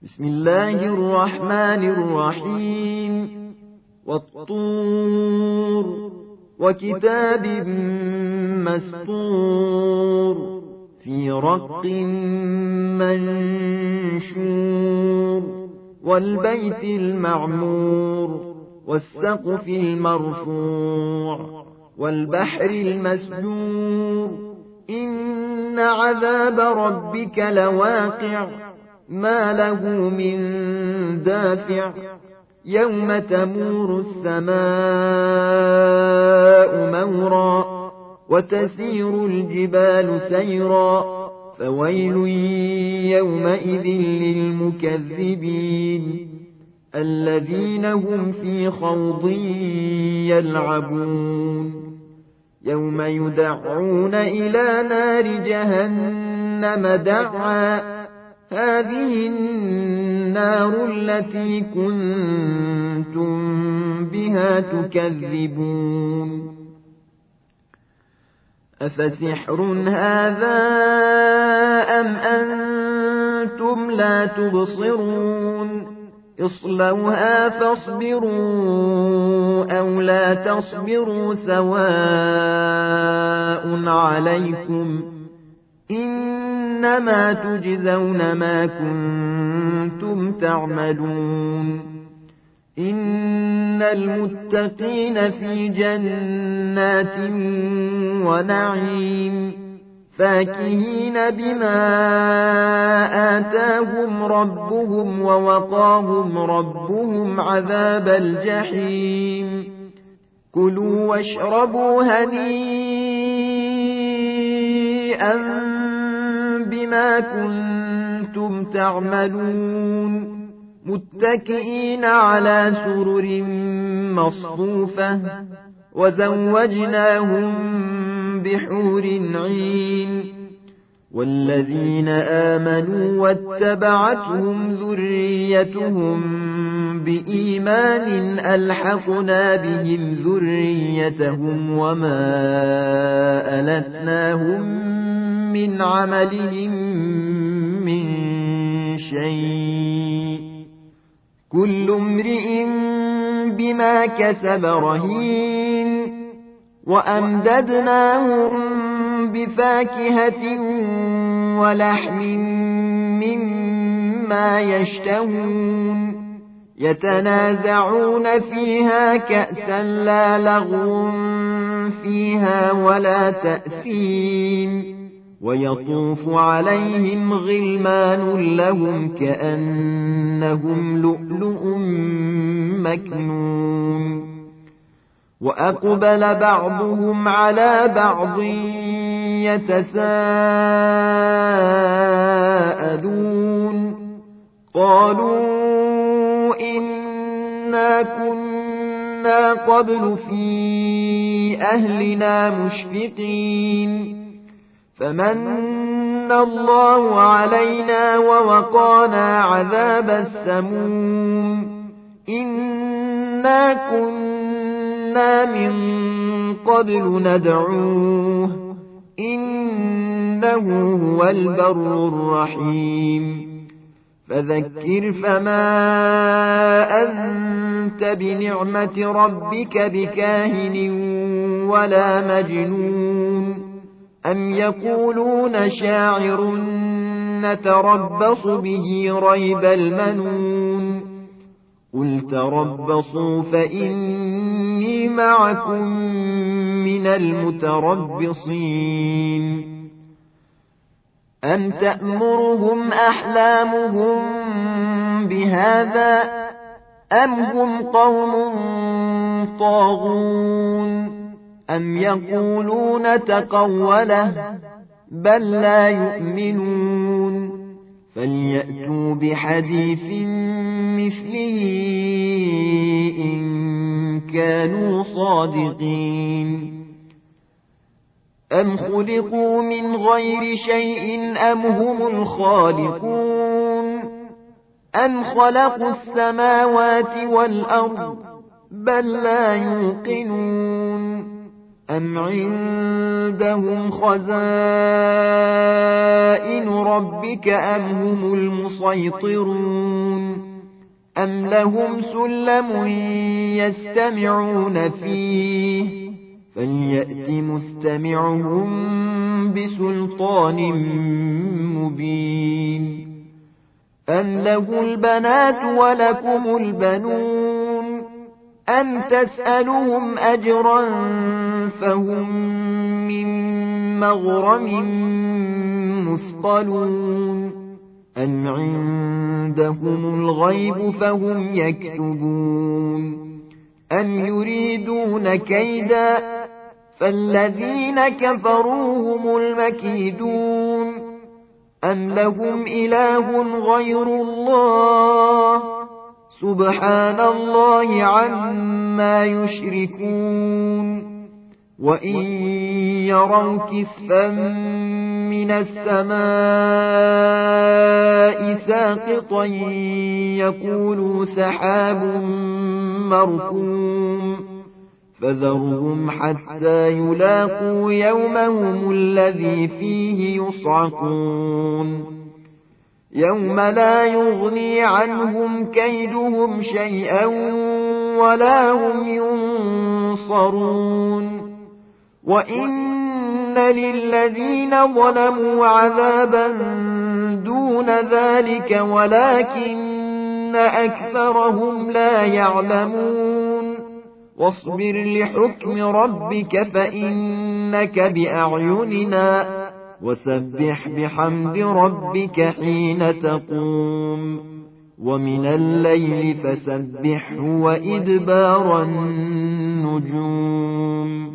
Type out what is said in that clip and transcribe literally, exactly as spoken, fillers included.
بسم الله الرحمن الرحيم والطور وكتاب مسطور في رق منشور والبيت المعمور والسقف المرفوع والبحر المسجور إن عذاب ربك لواقع ما له من دافع يوم تمور السماء مورا وتسير الجبال سيرا فويل يومئذ للمكذبين الذين هم في خوض يلعبون يوم يدعون إلى نار جهنم دعا هذه النار التي كنتم بها تكذبون أفسحر هذا أم أنتم لا تبصرون اصلوها فاصبروا أو لا تصبروا سواء عليكم إنما تجزون ما كنتم تعملون إن المتقين في جنات ونعيم فاكهين بما آتاهم ربهم ووقاهم ربهم عذاب الجحيم كلوا واشربوا هنيئا بما كنتم تعملون متكئين على سرر مصفوفة وزوجناهم بحور عين والذين آمنوا واتبعتهم ذريتهم بإيمان ألحقنا بهم ذريتهم وما ألتناهم من عملهم من شيء كل امرئ بما كسب رهين وأمددناهم بفاكهة ولحم مما يشتهون يتنازعون فيها كأسا لا لغو فيها ولا تأثيم ويطوف عليهم غلمان لهم كأنهم لؤلؤ مكنون وأقبل بعضهم على بعض يتساءلون قالوا إنا كنا قبل في أهلنا مشفقين فمن الله علينا ووقانا عذاب السموم إنا كنا من قبل ندعوه إنه هو البر الرحيم فذكر فما أنت بنعمة ربك بكاهن ولا مجنون أم يقولون شاعر نتربص به ريب المنون قل تربصوا فإني معكم من المتربصين أم تأمرهم أحلامهم بهذا أم هم قوم طاغون أم يقولون تقوله بل لا يؤمنون فليأتوا بحديث مثله إن كانوا صادقين أم خلقوا من غير شيء أم هم الخالقون أم خلقوا السماوات والأرض بل لا يوقنون أم عندهم خزائن ربك أم هم المسيطرون أم لهم سلم يستمعون فيه فليأت مستمعهم بسلطان مبين أم له البنات ولكم البنون أم تسألهم أجرا فهم من مغرم مثقلون أم عندهم الغيب فهم يكتبون أم يريدون كيدا فالذين كفروا هم المكيدون أم لهم إله غير الله سبحان الله عما يشركون وإن يروا كسفا من السماء ساقطا يقولوا سحاب مركوم فذرهم حتى يلاقوا يومهم الذي فيه يصعقون يوم لا يغني عنهم كيدهم شيئا ولا هم ينصرون وإن للذين ظلموا عذابا دون ذلك ولكن أكثرهم لا يعلمون واصبر لحكم ربك فإنك بأعيننا وسبح بحمد ربك حين تقوم ومن الليل فسبحه وإدبار النجوم